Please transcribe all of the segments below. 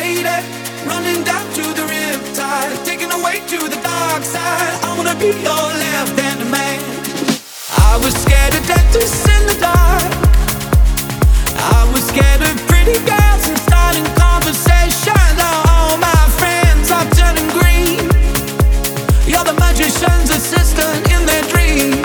lady, running down to the riptide, taking away to the dark side. I wanna be your left-hand man. I was scared of dentists in the dark. I was scared of pretty girls and starting conversations. All my friends are turning green. You're the magician's assistant in their dream.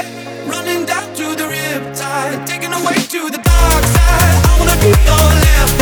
Taking away to the dark side. I wanna be your left